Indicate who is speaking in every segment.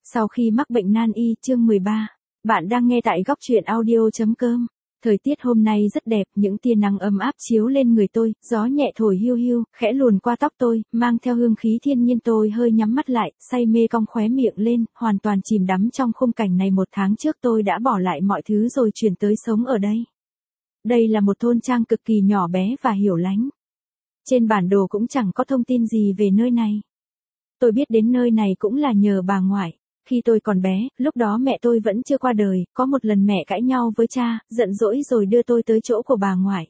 Speaker 1: Sau khi mắc bệnh nan y, chương 13. Bạn đang nghe tại góc truyện audio.com. Thời tiết hôm nay rất đẹp, những tia nắng ấm áp chiếu lên người tôi, gió nhẹ thổi hiu hiu, khẽ luồn qua tóc tôi, mang theo hương khí thiên nhiên. Tôi hơi nhắm mắt lại, say mê cong khóe miệng lên, hoàn toàn chìm đắm trong khung cảnh này. 1 tháng trước tôi đã bỏ lại mọi thứ rồi chuyển tới sống ở đây. Đây là một thôn trang cực kỳ nhỏ bé và hiểu lánh. Trên bản đồ cũng chẳng có thông tin gì về nơi này. Tôi biết đến nơi này cũng là nhờ bà ngoại. Khi tôi còn bé, lúc đó mẹ tôi vẫn chưa qua đời, có một lần mẹ cãi nhau với cha, giận dỗi rồi đưa tôi tới chỗ của bà ngoại.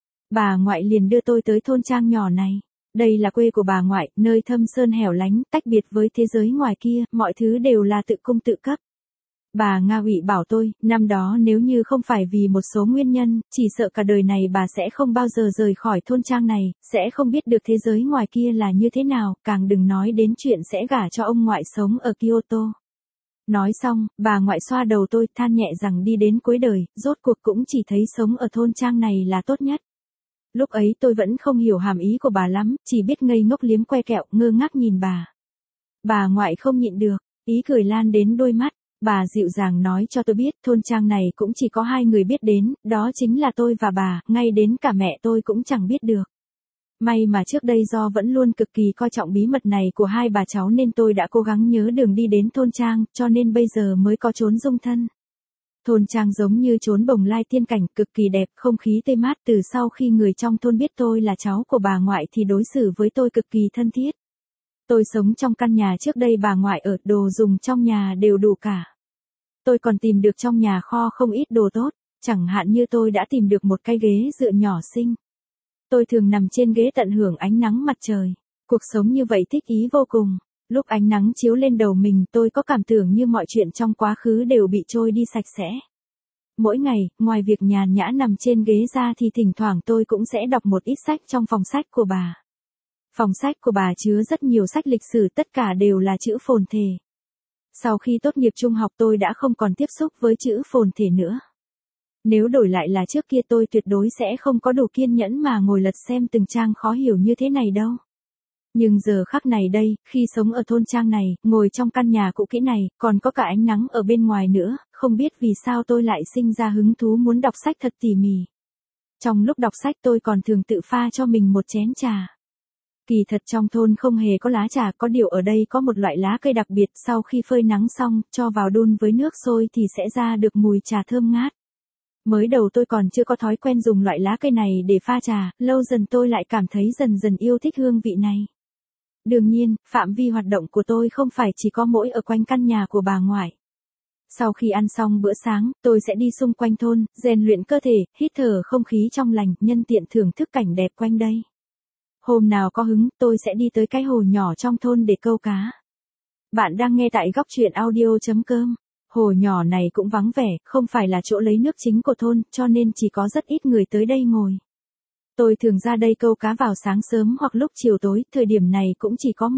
Speaker 1: Bà ngoại liền đưa tôi tới thôn trang nhỏ này. Đây là quê của bà ngoại, nơi thâm sơn hẻo lánh, tách biệt với thế giới ngoài kia, mọi thứ đều là tự cung tự cấp. Bà Nga ủy bảo tôi, năm đó nếu như không phải vì một số nguyên nhân, chỉ sợ cả đời này bà sẽ không bao giờ rời khỏi thôn trang này, sẽ không biết được thế giới ngoài kia là như thế nào, càng đừng nói đến chuyện sẽ gả cho ông ngoại sống ở Kyoto. Nói xong, bà ngoại xoa đầu tôi, than nhẹ rằng đi đến cuối đời, rốt cuộc cũng chỉ thấy sống ở thôn trang này là tốt nhất. Lúc ấy tôi vẫn không hiểu hàm ý của bà lắm, chỉ biết ngây ngốc liếm que kẹo, ngơ ngác nhìn bà. Bà ngoại không nhịn được, ý cười lan đến đôi mắt. Bà dịu dàng nói cho tôi biết thôn trang này cũng chỉ có 2 người biết đến, đó chính là tôi và bà, ngay đến cả mẹ tôi cũng chẳng biết được. May mà trước đây do vẫn luôn cực kỳ coi trọng bí mật này của 2 bà cháu nên tôi đã cố gắng nhớ đường đi đến thôn trang, cho nên bây giờ mới có chốn dung thân. Thôn trang giống như chốn bồng lai tiên cảnh, cực kỳ đẹp, không khí tươi mát. Từ sau khi người trong thôn biết tôi là cháu của bà ngoại thì đối xử với tôi cực kỳ thân thiết. Tôi sống trong căn nhà trước đây bà ngoại ở, đồ dùng trong nhà đều đủ cả. Tôi còn tìm được trong nhà kho không ít đồ tốt, chẳng hạn như tôi đã tìm được một cái ghế dựa nhỏ xinh. Tôi thường nằm trên ghế tận hưởng ánh nắng mặt trời. Cuộc sống như vậy thích ý vô cùng. Lúc ánh nắng chiếu lên đầu mình tôi có cảm tưởng như mọi chuyện trong quá khứ đều bị trôi đi sạch sẽ. Mỗi ngày, ngoài việc nhàn nhã nằm trên ghế ra thì thỉnh thoảng tôi cũng sẽ đọc một ít sách trong phòng sách của bà. Phòng sách của bà chứa rất nhiều sách lịch sử, tất cả đều là chữ phồn thể. Sau khi tốt nghiệp trung học tôi đã không còn tiếp xúc với chữ phồn thể nữa. Nếu đổi lại là trước kia tôi tuyệt đối sẽ không có đủ kiên nhẫn mà ngồi lật xem từng trang khó hiểu như thế này đâu. Nhưng giờ khắc này đây, khi sống ở thôn trang này, ngồi trong căn nhà cũ kỹ này, còn có cả ánh nắng ở bên ngoài nữa, không biết vì sao tôi lại sinh ra hứng thú muốn đọc sách thật tỉ mỉ. Trong lúc đọc sách tôi còn thường tự pha cho mình một chén trà. Kỳ thật trong thôn không hề có lá trà, có điều ở đây có một loại lá cây đặc biệt, sau khi phơi nắng xong, cho vào đun với nước sôi thì sẽ ra được mùi trà thơm ngát. Mới đầu tôi còn chưa có thói quen dùng loại lá cây này để pha trà, lâu dần tôi lại cảm thấy dần dần yêu thích hương vị này. Đương nhiên, phạm vi hoạt động của tôi không phải chỉ có mỗi ở quanh căn nhà của bà ngoại. Sau khi ăn xong bữa sáng, tôi sẽ đi xung quanh thôn, rèn luyện cơ thể, hít thở không khí trong lành, nhân tiện thưởng thức cảnh đẹp quanh đây. Hôm nào có hứng, tôi sẽ đi tới cái hồ nhỏ trong thôn để câu cá. Bạn đang nghe tại góc truyện audio.com. Hồ nhỏ này cũng vắng vẻ, không phải là chỗ lấy nước chính của thôn, cho nên chỉ có rất ít người tới đây ngồi. Tôi thường ra đây câu cá vào sáng sớm hoặc lúc chiều tối, thời điểm này cũng chỉ có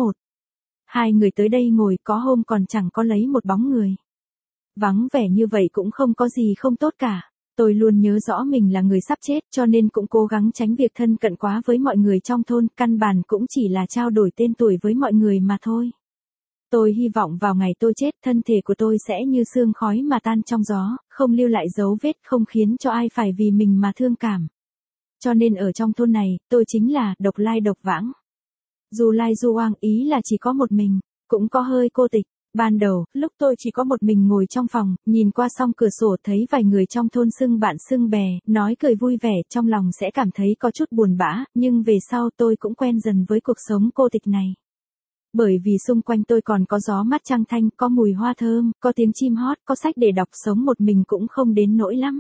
Speaker 1: 1-2 người tới đây ngồi, có hôm còn chẳng có lấy một bóng người. Vắng vẻ như vậy cũng không có gì không tốt cả. Tôi luôn nhớ rõ mình là người sắp chết cho nên cũng cố gắng tránh việc thân cận quá với mọi người trong thôn, căn bản cũng chỉ là trao đổi tên tuổi với mọi người mà thôi. Tôi hy vọng vào ngày tôi chết thân thể của tôi sẽ như sương khói mà tan trong gió, không lưu lại dấu vết, không khiến cho ai phải vì mình mà thương cảm. Cho nên ở trong thôn này, tôi chính là độc lai độc vãng. Du lai du oang, ý là chỉ có một mình, cũng có hơi cô tịch. Ban đầu, lúc tôi chỉ có một mình ngồi trong phòng, nhìn qua song cửa sổ thấy vài người trong thôn xưng bạn xưng bè, nói cười vui vẻ, trong lòng sẽ cảm thấy có chút buồn bã, nhưng về sau tôi cũng quen dần với cuộc sống cô tịch này. Bởi vì xung quanh tôi còn có gió mát trăng thanh, có mùi hoa thơm, có tiếng chim hót, có sách để đọc, sống một mình cũng không đến nỗi lắm.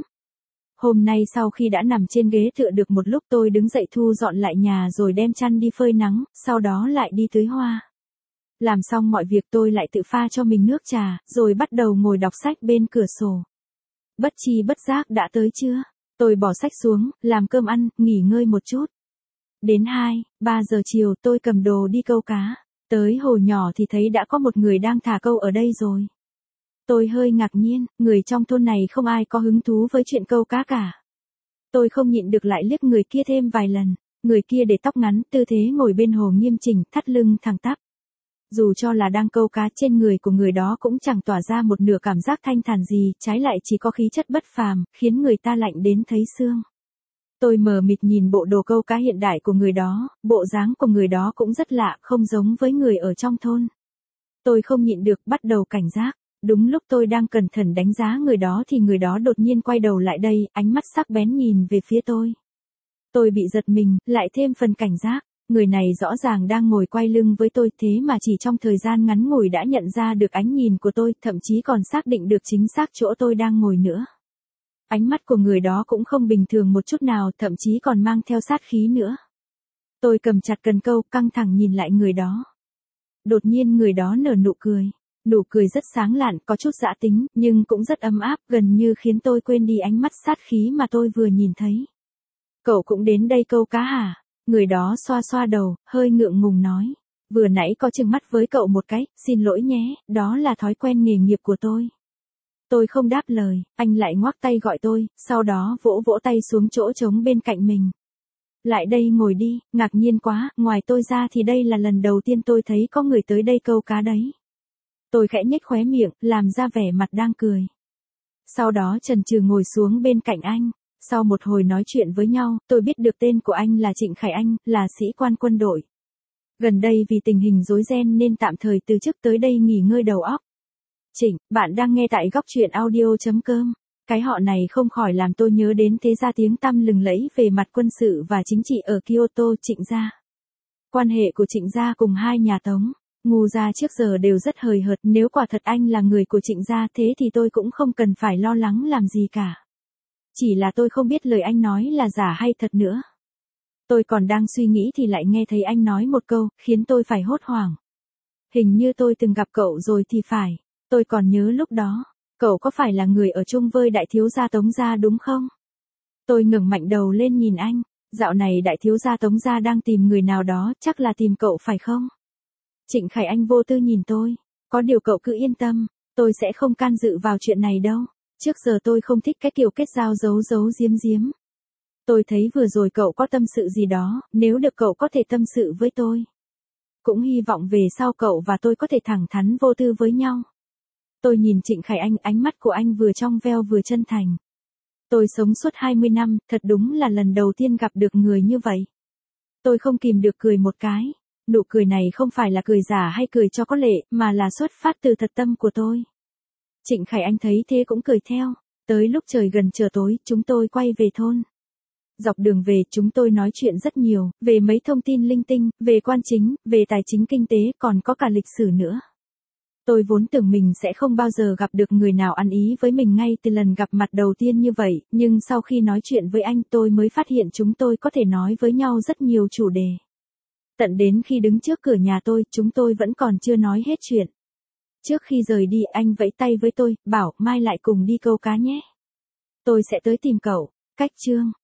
Speaker 1: Hôm nay sau khi đã nằm trên ghế tựa được một lúc tôi đứng dậy thu dọn lại nhà rồi đem chăn đi phơi nắng, sau đó lại đi tưới hoa. Làm xong mọi việc tôi lại tự pha cho mình nước trà, rồi bắt đầu ngồi đọc sách bên cửa sổ. Bất chi bất giác đã tới trưa. Tôi bỏ sách xuống, làm cơm ăn, nghỉ ngơi một chút. Đến 2-3 giờ chiều tôi cầm đồ đi câu cá. Tới hồ nhỏ thì thấy đã có một người đang thả câu ở đây rồi. Tôi hơi ngạc nhiên, người trong thôn này không ai có hứng thú với chuyện câu cá cả. Tôi không nhịn được lại liếc người kia thêm vài lần. Người kia để tóc ngắn, tư thế ngồi bên hồ nghiêm chỉnh, thắt lưng thẳng tắp. Dù cho là đang câu cá, trên người của người đó cũng chẳng tỏa ra một nửa cảm giác thanh thản gì, trái lại chỉ có khí chất bất phàm, khiến người ta lạnh đến thấy xương. Tôi mờ mịt nhìn bộ đồ câu cá hiện đại của người đó, bộ dáng của người đó cũng rất lạ, không giống với người ở trong thôn. Tôi không nhịn được, bắt đầu cảnh giác. Đúng lúc tôi đang cẩn thận đánh giá người đó thì người đó đột nhiên quay đầu lại đây, ánh mắt sắc bén nhìn về phía tôi. Tôi bị giật mình, lại thêm phần cảnh giác. Người này rõ ràng đang ngồi quay lưng với tôi, thế mà chỉ trong thời gian ngắn ngủi đã nhận ra được ánh nhìn của tôi, thậm chí còn xác định được chính xác chỗ tôi đang ngồi nữa. Ánh mắt của người đó cũng không bình thường một chút nào, thậm chí còn mang theo sát khí nữa. Tôi cầm chặt cần câu, căng thẳng nhìn lại người đó. Đột nhiên người đó nở nụ cười. Nụ cười rất sáng lạn, có chút dã tính, nhưng cũng rất ấm áp, gần như khiến tôi quên đi ánh mắt sát khí mà tôi vừa nhìn thấy. Cậu cũng đến đây câu cá hả? Người đó xoa xoa đầu, hơi ngượng ngùng nói. Vừa nãy có chừng mắt với cậu một cái, xin lỗi nhé, đó là thói quen nghề nghiệp của tôi. Tôi không đáp lời, anh lại ngoắc tay gọi tôi, sau đó vỗ vỗ tay xuống chỗ trống bên cạnh mình. Lại đây ngồi đi, ngạc nhiên quá, ngoài tôi ra thì đây là lần đầu tiên tôi thấy có người tới đây câu cá đấy. Tôi khẽ nhếch khóe miệng, làm ra vẻ mặt đang cười. Sau đó chần chừ ngồi xuống bên cạnh anh. Sau một hồi nói chuyện với nhau, tôi biết được tên của anh là Trịnh Khải Anh, là sĩ quan quân đội. Gần đây vì tình hình rối ren nên tạm thời từ chức tới đây nghỉ ngơi đầu óc. Trịnh, bạn đang nghe tại góc truyện audio.com. Cái họ này không khỏi làm tôi nhớ đến thế gia tiếng tăm lừng lẫy về mặt quân sự và chính trị ở Kyoto, Trịnh gia. Quan hệ của Trịnh gia cùng hai nhà Tống, Ngu gia trước giờ đều rất hời hợt, nếu quả thật anh là người của Trịnh gia thế thì tôi cũng không cần phải lo lắng làm gì cả. Chỉ là tôi không biết lời anh nói là giả hay thật nữa. Tôi còn đang suy nghĩ thì lại nghe thấy anh nói một câu, khiến tôi phải hốt hoảng. Hình như tôi từng gặp cậu rồi thì phải. Tôi còn nhớ lúc đó, cậu có phải là người ở chung với đại thiếu gia Tống gia đúng không? Tôi ngẩng mạnh đầu lên nhìn anh, dạo này đại thiếu gia Tống gia đang tìm người nào đó, chắc là tìm cậu phải không? Trịnh Khải Anh vô tư nhìn tôi, có điều cậu cứ yên tâm, tôi sẽ không can dự vào chuyện này đâu. Trước giờ tôi không thích cái kiểu kết giao giấu giấu giếm giếm. Tôi thấy vừa rồi cậu có tâm sự gì đó, nếu được cậu có thể tâm sự với tôi. Cũng hy vọng về sau cậu và tôi có thể thẳng thắn vô tư với nhau. Tôi nhìn Trịnh Khải Anh, ánh mắt của anh vừa trong veo vừa chân thành. Tôi sống suốt 20 năm, thật đúng là lần đầu tiên gặp được người như vậy. Tôi không kìm được cười một cái. Nụ cười này không phải là cười giả hay cười cho có lệ, mà là xuất phát từ thật tâm của tôi. Trịnh Khải Anh thấy thế cũng cười theo. Tới lúc trời gần trở tối, chúng tôi quay về thôn. Dọc đường về, chúng tôi nói chuyện rất nhiều, về mấy thông tin linh tinh, về quan chính, về tài chính kinh tế, còn có cả lịch sử nữa. Tôi vốn tưởng mình sẽ không bao giờ gặp được người nào ăn ý với mình ngay từ lần gặp mặt đầu tiên như vậy, nhưng sau khi nói chuyện với anh tôi mới phát hiện chúng tôi có thể nói với nhau rất nhiều chủ đề. Tận đến khi đứng trước cửa nhà tôi, chúng tôi vẫn còn chưa nói hết chuyện. Trước khi rời đi, anh vẫy tay với tôi, bảo mai lại cùng đi câu cá nhé. Tôi sẽ tới tìm cậu. Cách chương